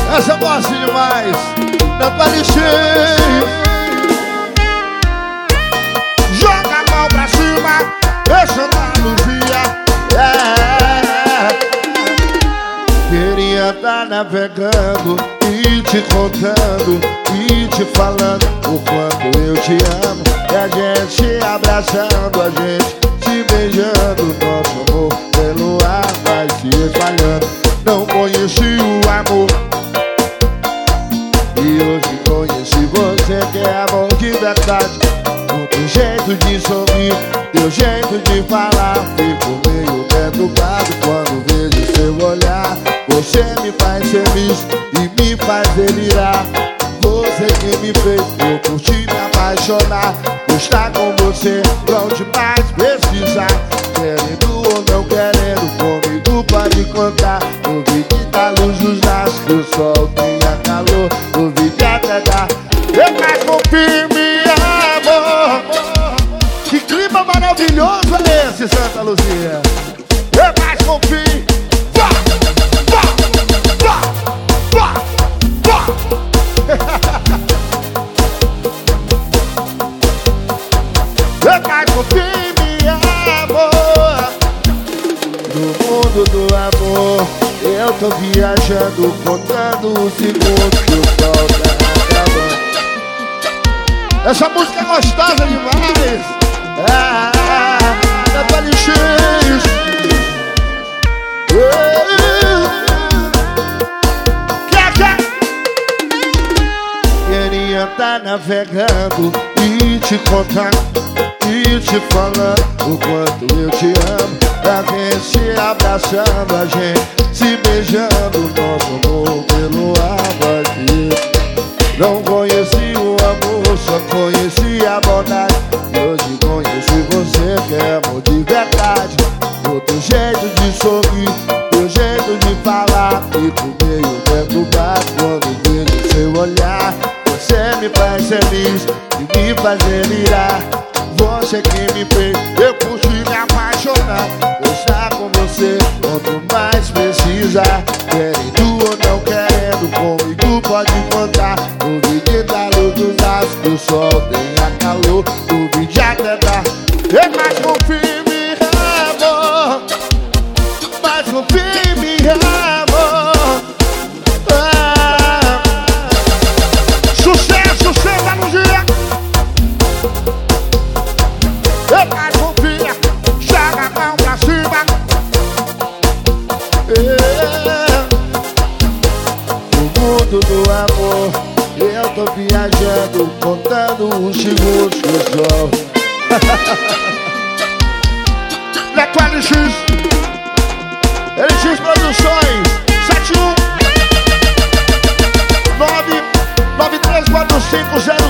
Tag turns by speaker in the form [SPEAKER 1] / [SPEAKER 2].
[SPEAKER 1] Essa eu gosto demais. Tanto alixei. Joga a mão pra cima, deixa na luzinha. Queria tá navegando e te contando e te falando o quanto eu te amo. E a gente abraçando, a gente se beijando. Nosso amor pelo ar vai se espalhando. Não conheci o amor e hoje conheci você, que é amor de verdade. O teu jeito de sorrir, teu jeito de falar, fico meio perturbado quando vejo seu olhar. Você me faz feliz e me faz delirar. Você que me fez eu curti me apaixonar. Estar com você, onde mais precisar. Querendo ou não querendo, comigo pode contar. No vídeo da luz dos laços, que o sol tenha calor. No vídeo até dá. Eu mais confirme, amor. Que clima maravilhoso é esse, Santa Luzia? Eu mais confirme. Eu mais confirme, amor. No mundo do amor, eu tô viajando, contando os segundos que o sol tá acabando. Essa música é gostosa demais. É pra lixeiros. Queria tá navegando e te contando e te falando o quanto eu te amo. A gente se abraçando, a gente se beijando. Nosso amor pelo ar vai vir. Não conheci o amor, só conheci a bondade. E hoje conheci você, que é amor de verdade. O teu jeito de sorrir, teu jeito de falar, fico meio perturbado quando vejo seu olhar. Você me faz feliz e me faz delirar. Você que me fez eu curti me apaixonar. Estar com você quanto mais precisar. Querendo ou não querendo, comigo pode contar. No vídeo da luz dos laços, que o sol tenha calor. No vídeo até dá. Eu mais confirme, amor. Mais confirme, amor. Sucesso, Santa Luzia. Eu mais confia, joga a mão pra cima. No mundo do amor, eu tô viajando, contando os segundos que o sol. Neto LX, LX Produções, 71 9934500.